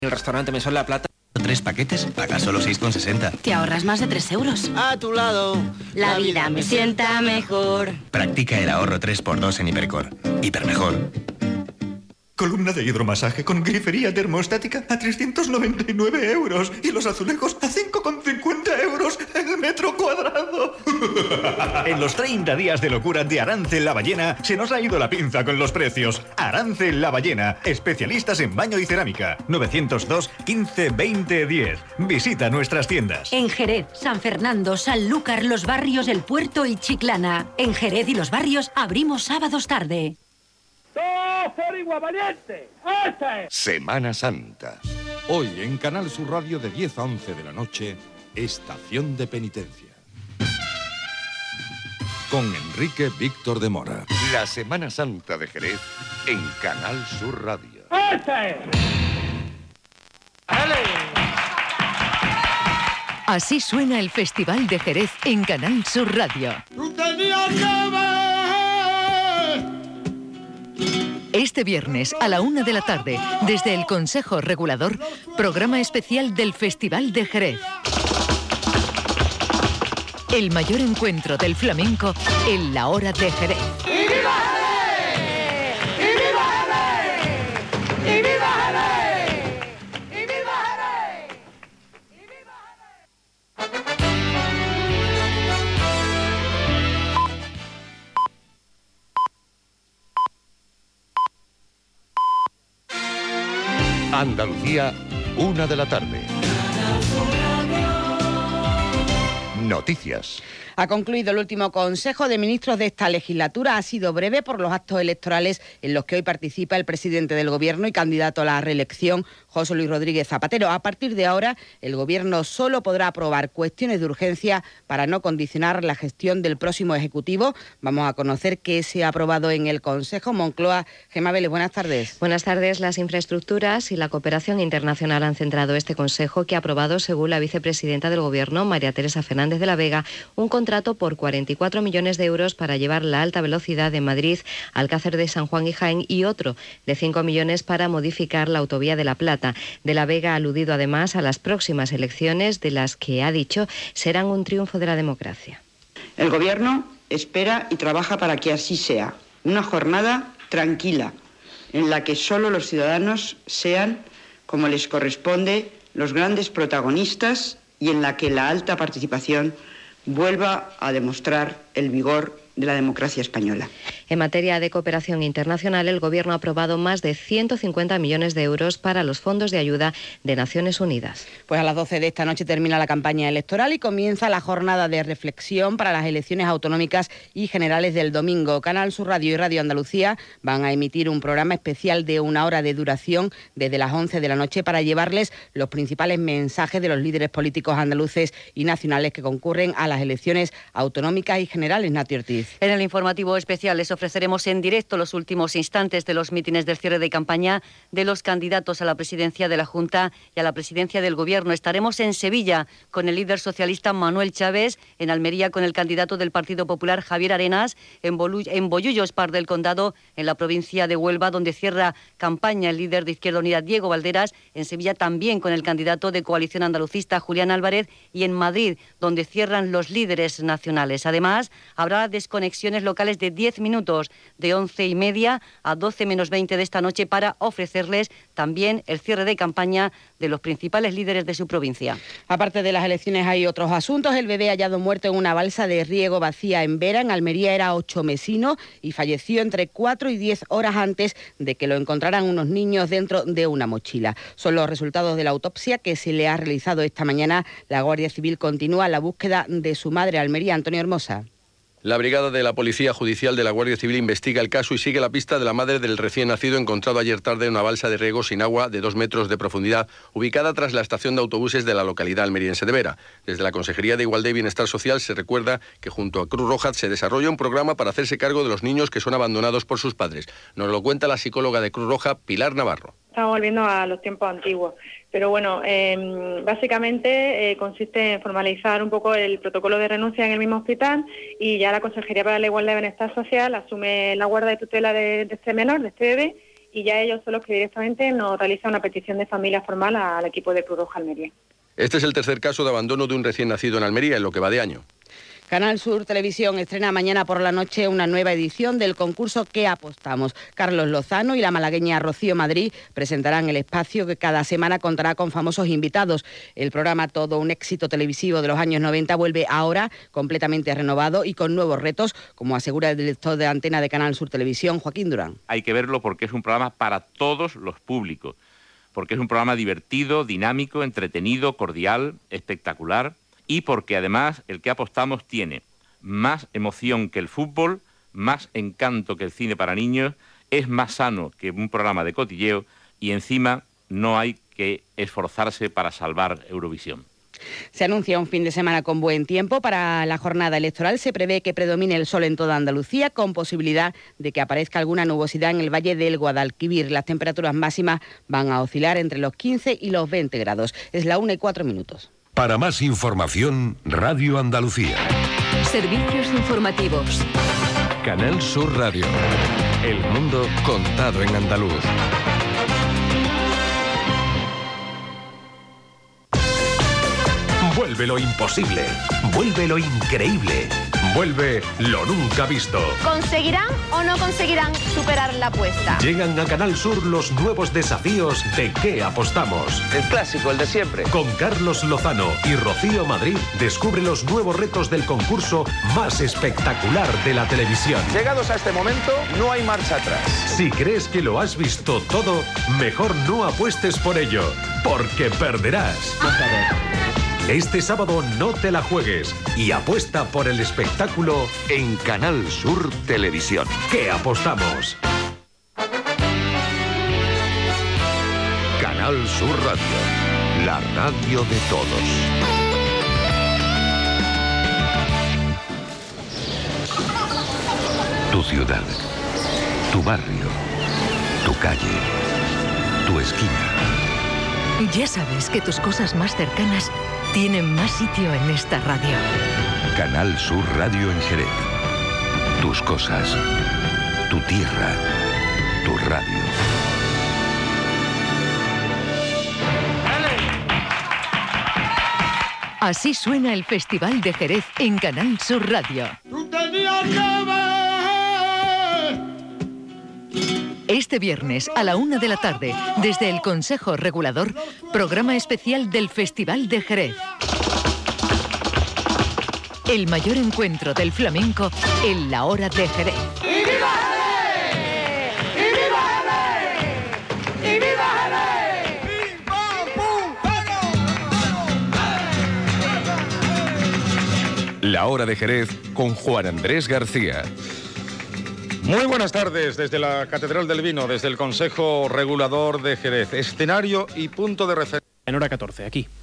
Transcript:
El restaurante Mesón La Plata. 3 paquetes, pagas solo 6,60. Te ahorras más de 3 euros. A tu lado. La vida me sienta mejor. Practica el ahorro 3x2 en Hipercor. Hipermejor. Columna de hidromasaje con grifería termostática a 399 euros y los azulejos a 5,50 euros el metro cuadrado. En los 30 días de locura de Arance La Ballena se nos ha ido la pinza con los precios. Arance La Ballena, especialistas en baño y cerámica. 902 15 20 10. Visita nuestras tiendas. En Jerez, San Fernando, Sanlúcar, Los Barrios, El Puerto y Chiclana. En Jerez y Los Barrios abrimos sábados tarde. ¡Todo por igual, valiente! Semana Santa. Hoy en Canal Sur Radio de 10 a 11 de la noche, Estación de Penitencia. Con Enrique Víctor de Mora. La Semana Santa de Jerez en Canal Sur Radio. Así suena el Festival de Jerez en Canal Sur Radio. Este viernes a la 1 de la tarde, desde el Consejo Regulador, programa especial del Festival de Jerez. El mayor encuentro del flamenco en la hora de Jerez. ¡Y viva Jerez! ¡Y viva Jerez! ¡Y viva Jerez! ¡Y viva Jerez! ¡Y viva Andalucía, 1 de la tarde. Noticias. Ha concluido el último Consejo de Ministros de esta legislatura. Ha sido breve por los actos electorales en los que hoy participa el presidente del Gobierno y candidato a la reelección, José Luis Rodríguez Zapatero. A partir de ahora, el Gobierno solo podrá aprobar cuestiones de urgencia para no condicionar la gestión del próximo Ejecutivo. Vamos a conocer qué se ha aprobado en el Consejo. Moncloa, Gemma Vélez, buenas tardes. Buenas tardes. Las infraestructuras y la cooperación internacional han centrado este Consejo, que ha aprobado, según la vicepresidenta del Gobierno, María Teresa Fernández de la Vega, un contrato por 44 millones de euros para llevar la alta velocidad de Madrid, Alcázar de San Juan y Jaén, y otro de 5 millones para modificar la autovía de La Plata. De la Vega ha aludido además a las próximas elecciones, de las que ha dicho serán un triunfo de la democracia. El Gobierno espera y trabaja para que así sea. Una jornada tranquila, en la que solo los ciudadanos sean, como les corresponde, los grandes protagonistas y en la que la alta participación vuelva a demostrar el vigor de la democracia española. En materia de cooperación internacional, el Gobierno ha aprobado más de 150 millones de euros para los fondos de ayuda de Naciones Unidas. Pues a las 12 de esta noche termina la campaña electoral y comienza la jornada de reflexión para las elecciones autonómicas y generales del domingo. Canal Sur Radio y Radio Andalucía van a emitir un programa especial de 1 hora de duración desde las 11 de la noche para llevarles los principales mensajes de los líderes políticos andaluces y nacionales que concurren a las elecciones autonómicas y generales. Nati Ortiz. En el informativo especial les ofreceremos en directo los últimos instantes de los mítines del cierre de campaña de los candidatos a la presidencia de la Junta y a la presidencia del Gobierno. Estaremos en Sevilla con el líder socialista Manuel Chávez, en Almería con el candidato del Partido Popular Javier Arenas, en Bollullos, Par del Condado, en la provincia de Huelva, donde cierra campaña el líder de Izquierda Unida Diego Valderas, en Sevilla también con el candidato de Coalición Andalucista Julián Álvarez y en Madrid, donde cierran los líderes nacionales. Además, habrá desconexiones locales de 10 minutos, de 11:30 a 12 menos 20 de esta noche, para ofrecerles también el cierre de campaña de los principales líderes de su provincia. Aparte de las elecciones hay otros asuntos. El bebé hallado muerto en una balsa de riego vacía en Vera, en Almería, era 8mesino y falleció entre 4 y 10 horas antes de que lo encontraran unos niños dentro de una mochila. Son los resultados de la autopsia que se le ha realizado esta mañana. La Guardia Civil continúa la búsqueda de su madre. Almería, Antonio Hermosa. La brigada de la Policía Judicial de la Guardia Civil investiga el caso y sigue la pista de la madre del recién nacido encontrado ayer tarde en una balsa de riego sin agua de 2 metros de profundidad, ubicada tras la estación de autobuses de la localidad almeriense de Vera. Desde la Consejería de Igualdad y Bienestar Social se recuerda que junto a Cruz Roja se desarrolla un programa para hacerse cargo de los niños que son abandonados por sus padres. Nos lo cuenta la psicóloga de Cruz Roja, Pilar Navarro. Estamos volviendo a los tiempos antiguos, pero bueno, básicamente consiste en formalizar un poco el protocolo de renuncia en el mismo hospital y ya la Consejería para la Igualdad y Bienestar Social asume la guarda y tutela de este menor, de este bebé, y ya ellos son los que directamente nos realizan una petición de familia formal al equipo de Cruz Roja Almería. Este es el tercer caso de abandono de un recién nacido en Almería en lo que va de año. Canal Sur Televisión estrena mañana por la noche una nueva edición del concurso ¿Qué apostamos? Carlos Lozano y la malagueña Rocío Madrid presentarán el espacio que cada semana contará con famosos invitados. El programa, todo un éxito televisivo de los años 90, vuelve ahora completamente renovado y con nuevos retos, como asegura el director de antena de Canal Sur Televisión, Joaquín Durán. Hay que verlo porque es un programa para todos los públicos, porque es un programa divertido, dinámico, entretenido, cordial, espectacular. Y porque además el que apostamos tiene más emoción que el fútbol, más encanto que el cine para niños, es más sano que un programa de cotilleo y encima no hay que esforzarse para salvar Eurovisión. Se anuncia un fin de semana con buen tiempo. Para la jornada electoral se prevé que predomine el sol en toda Andalucía, con posibilidad de que aparezca alguna nubosidad en el valle del Guadalquivir. Las temperaturas máximas van a oscilar entre los 15 y los 20 grados. Es la 1:04. Para más información, Radio Andalucía. Servicios informativos. Canal Sur Radio. El mundo contado en andaluz. Vuelve lo imposible. Vuelve lo increíble. Vuelve lo nunca visto. ¿Conseguirán o no conseguirán superar la apuesta? Llegan a Canal Sur los nuevos desafíos de ¿Qué apostamos? El clásico, el de siempre. Con Carlos Lozano y Rocío Madrid, descubre los nuevos retos del concurso más espectacular de la televisión. Llegados a este momento, no hay marcha atrás. Si crees que lo has visto todo, mejor no apuestes por ello, porque perderás. Este sábado no te la juegues y apuesta por el espectáculo en Canal Sur Televisión. ¿Qué apostamos? Canal Sur Radio, la radio de todos. Tu ciudad, tu barrio, tu calle, tu esquina. Ya sabes que tus cosas más cercanas tienen más sitio en esta radio. Canal Sur Radio en Jerez. Tus cosas, tu tierra, tu radio. Así suena el Festival de Jerez en Canal Sur Radio. Este viernes a la 1 de la tarde, desde el Consejo Regulador, programa especial del Festival de Jerez. El mayor encuentro del flamenco en la hora de Jerez. ¡Y viva Jerez! ¡Y viva Jerez! ¡Y viva Jerez! La hora de Jerez con Juan Andrés García. Muy buenas tardes desde la Catedral del Vino, desde el Consejo Regulador de Jerez. Escenario y punto de referencia. En hora 14, aquí.